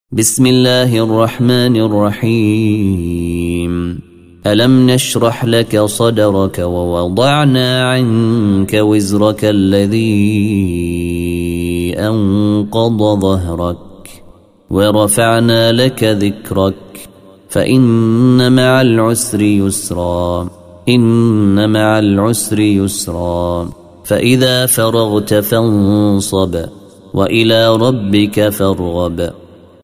بسم الله الرحمن الرحيم. ألم نشرح لك صدرك ووضعنا عنك وزرك الذي أنقض ظهرك ورفعنا لك ذكرك فإن مع العسر يسرا إن مع العسر يسرا فإذا فرغت فانصب وإلى ربك فارغب.